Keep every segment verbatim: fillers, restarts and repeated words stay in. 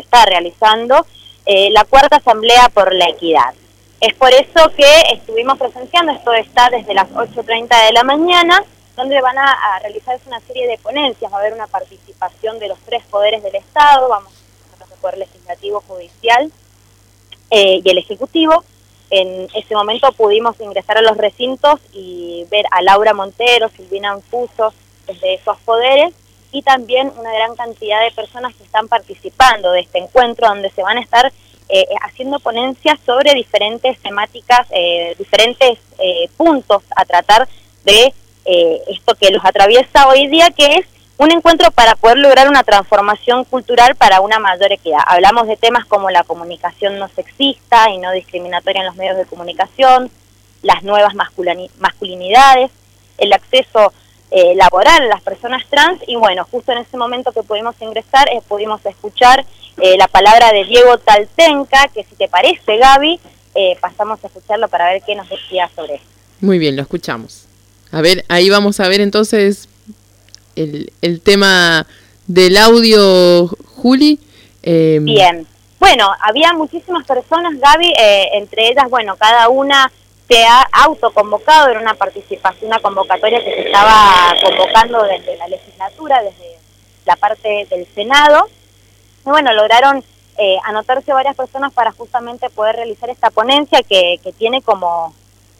está realizando eh, la cuarta Asamblea por la Equidad. Es por eso que estuvimos presenciando, esto está desde las ocho treinta de la mañana, donde van a, a realizarse una serie de ponencias, va a haber una participación de los tres poderes del Estado, vamos a el Poder Legislativo, Judicial eh, y el Ejecutivo. En ese momento pudimos ingresar a los recintos y ver a Laura Montero, Silvina Anfuso, desde esos poderes, y también una gran cantidad de personas que están participando de este encuentro, donde se van a estar eh, haciendo ponencias sobre diferentes temáticas, eh, diferentes eh, puntos a tratar de eh, esto que los atraviesa hoy día, que es un encuentro para poder lograr una transformación cultural para una mayor equidad. Hablamos de temas como la comunicación no sexista y no discriminatoria en los medios de comunicación, las nuevas masculini- masculinidades, el acceso eh, laboral a las personas trans, y bueno, justo en ese momento que pudimos ingresar, eh, pudimos escuchar eh, la palabra de Diego Taltenca, que si te parece, Gaby, eh, pasamos a escucharlo para ver qué nos decía sobre esto. Muy bien, lo escuchamos. A ver, ahí vamos a ver entonces el, el tema del audio, Juli. Eh... Bien. Bueno, había muchísimas personas, Gaby, eh, entre ellas, bueno, cada una se ha autoconvocado, era una participación, una convocatoria que se estaba convocando desde la legislatura, desde la parte del Senado. Y bueno, lograron eh, anotarse varias personas para justamente poder realizar esta ponencia que, que tiene como...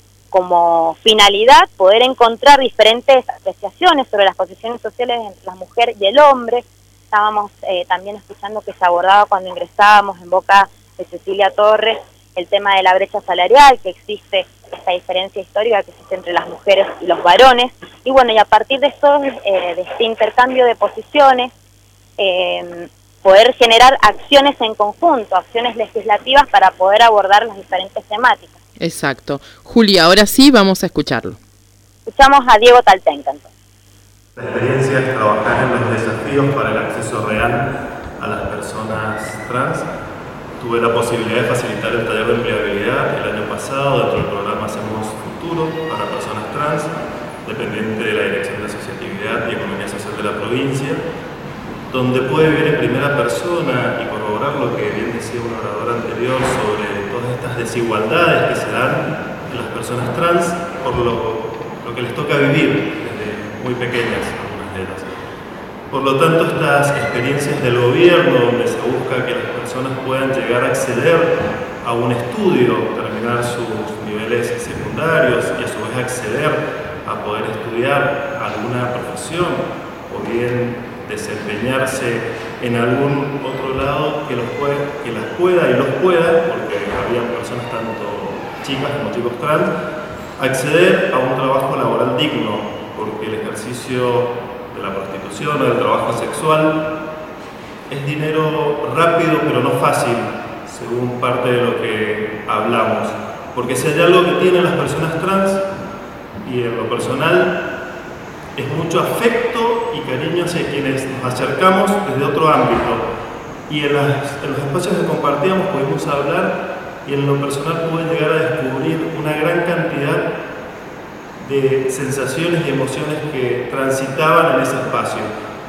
como finalidad poder encontrar diferentes apreciaciones sobre las posiciones sociales entre la mujer y el hombre. Estábamos eh, también escuchando que se abordaba cuando ingresábamos en boca de Cecilia Torres el tema de la brecha salarial, que existe esta diferencia histórica que existe entre las mujeres y los varones. Y bueno, y a partir de esto, eh, de este intercambio de posiciones, eh, poder generar acciones en conjunto, acciones legislativas para poder abordar las diferentes temáticas. Exacto. Julia, ahora sí vamos a escucharlo. Escuchamos a Diego Taltenca entonces. La experiencia es trabajar en los desafíos para el acceso real a las personas trans. Tuve la posibilidad de facilitar el taller de empleabilidad el año pasado dentro del programa Hacemos Futuro para personas trans, dependiente de la Dirección de Asociatividad y Economía Social de la provincia, donde puede ver en primera persona y corroborar lo que bien decía un orador anterior sobre todas estas desigualdades que se dan en las personas trans por lo, lo que les toca vivir desde muy pequeñas, algunas de ellas. Por lo tanto, estas experiencias del gobierno, donde se busca que las personas puedan llegar a acceder a un estudio, terminar sus niveles secundarios y a su vez acceder a poder estudiar alguna profesión o bien desempeñarse en algún otro lado que, los puede, que las pueda y los pueda, porque había personas tanto chicas como chicos trans, acceder a un trabajo laboral digno, porque el ejercicio de la prostitución o del trabajo sexual es dinero rápido pero no fácil, según parte de lo que hablamos, porque si hay algo que tienen las personas trans, y en lo personal, es mucho afecto y cariño hacia quienes nos acercamos desde otro ámbito. Y en, las, en los espacios que compartíamos pudimos hablar, y en lo personal pude llegar a descubrir una gran cantidad de sensaciones y emociones que transitaban en ese espacio.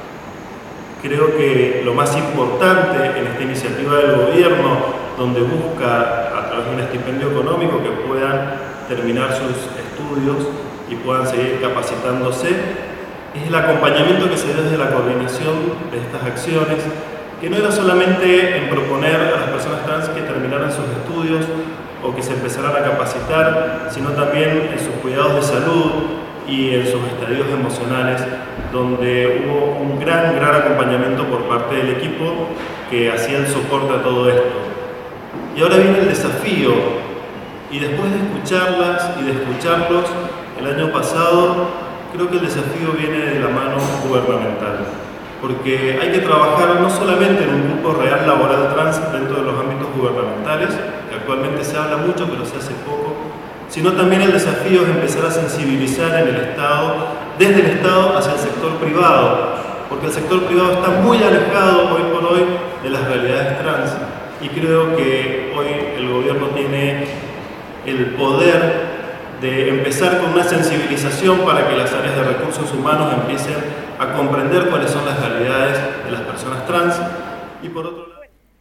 Creo que lo más importante en esta iniciativa del gobierno, donde busca a través de un estipendio económico que puedan terminar sus estudios y puedan seguir capacitándose, es el acompañamiento que se da desde la coordinación de estas acciones, que no era solamente en proponer a las personas trans que terminaran sus estudios o que se empezaran a capacitar, sino también en sus cuidados de salud y en sus estadios emocionales, donde hubo un gran, gran acompañamiento por parte del equipo que hacía el soporte a todo esto. Y ahora viene el desafío, y después de escucharlas y de escucharlos el año pasado, creo que el desafío viene de la mano gubernamental, porque hay que trabajar no solamente en un grupo real laboral trans dentro de los ámbitos gubernamentales, que actualmente se habla mucho pero se hace poco, sino también el desafío es empezar a sensibilizar en el Estado, desde el Estado hacia el sector privado, porque el sector privado está muy alejado hoy por hoy de las realidades trans, y creo que hoy el gobierno tiene el poder de empezar con una sensibilización para que las áreas de recursos humanos empiecen a comprender cuáles son las realidades de las personas trans. Y por otro lado...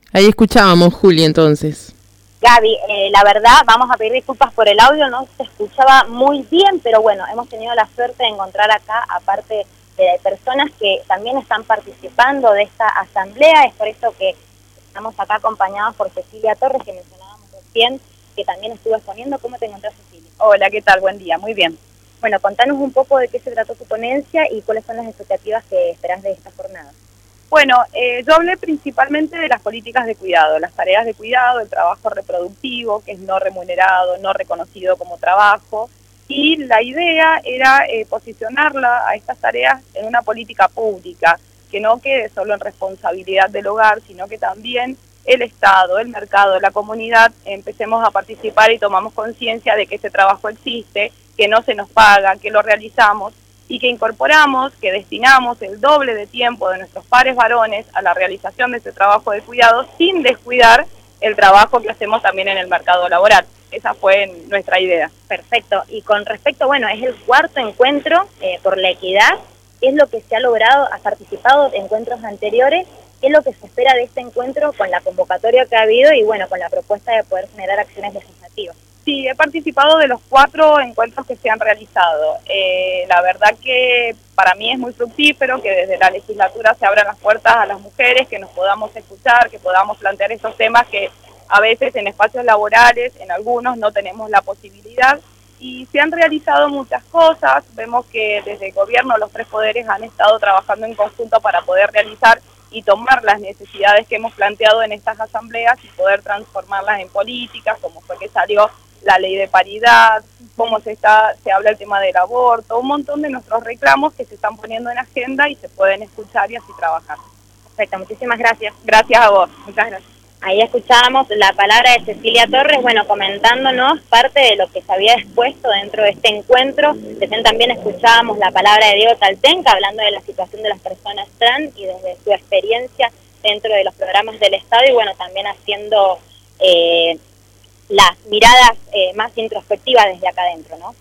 Ahí escuchábamos, Juli, entonces. Gaby, eh, la verdad, vamos a pedir disculpas por el audio, no se escuchaba muy bien, pero bueno, hemos tenido la suerte de encontrar acá, aparte de personas que también están participando de esta asamblea, es por eso que estamos acá acompañados por Cecilia Torres, que mencionábamos recién, que también estuvo exponiendo. ¿Cómo te encontrás, Cecilia? Hola, ¿qué tal? Buen día, muy bien. Bueno, contanos un poco de qué se trató tu ponencia y cuáles son las expectativas que esperás de esta jornada. Bueno, eh, yo hablé principalmente de las políticas de cuidado, las tareas de cuidado, el trabajo reproductivo, que es no remunerado, no reconocido como trabajo, y la idea era eh, posicionarla a estas tareas en una política pública, que no quede solo en responsabilidad del hogar, sino que también el Estado, el mercado, la comunidad, empecemos a participar y tomamos conciencia de que ese trabajo existe, que no se nos paga, que lo realizamos, y que incorporamos, que destinamos el doble de tiempo de nuestros pares varones a la realización de ese trabajo de cuidado sin descuidar el trabajo que hacemos también en el mercado laboral. Esa fue nuestra idea. Perfecto. Y con respecto, bueno, es el cuarto encuentro eh, por la equidad. ¿Qué es lo que se ha logrado? ¿Has participado de encuentros anteriores? ¿Qué es lo que se espera de este encuentro con la convocatoria que ha habido y bueno, con la propuesta de poder generar acciones legislativas? Sí, he participado de los cuatro encuentros que se han realizado. Eh, la verdad que para mí es muy fructífero que desde la legislatura se abran las puertas a las mujeres, que nos podamos escuchar, que podamos plantear estos temas que a veces en espacios laborales, en algunos no tenemos la posibilidad. Y se han realizado muchas cosas. Vemos que desde el gobierno los tres poderes han estado trabajando en conjunto para poder realizar y tomar las necesidades que hemos planteado en estas asambleas y poder transformarlas en políticas, como fue que salió la ley de paridad, cómo se está se habla el tema del aborto, un montón de nuestros reclamos que se están poniendo en agenda y se pueden escuchar y así trabajar. Perfecto, muchísimas gracias. Gracias a vos, muchas gracias. Ahí escuchábamos la palabra de Cecilia Torres, bueno, comentándonos parte de lo que se había expuesto dentro de este encuentro. Recién también escuchábamos la palabra de Diego Taltenca, hablando de la situación de las personas trans y desde su experiencia dentro de los programas del Estado y bueno, también haciendo eh, las miradas eh, más introspectivas desde acá adentro, ¿no?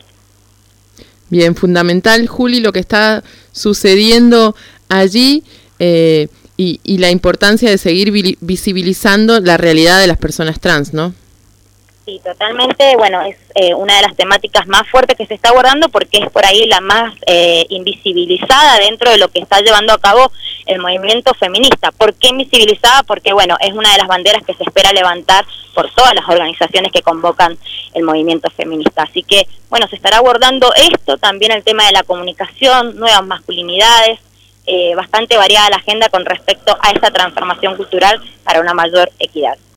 Bien, fundamental, Juli, lo que está sucediendo allí eh, y, y la importancia de seguir vi- visibilizando la realidad de las personas trans, ¿no? Sí, totalmente. Bueno, es eh, una de las temáticas más fuertes que se está abordando porque es por ahí la más eh, invisibilizada dentro de lo que está llevando a cabo el movimiento feminista. ¿Por qué invisibilizada? Porque, bueno, es una de las banderas que se espera levantar por todas las organizaciones que convocan el movimiento feminista. Así que, bueno, se estará abordando esto, también el tema de la comunicación, nuevas masculinidades, eh, bastante variada la agenda con respecto a esa transformación cultural para una mayor equidad.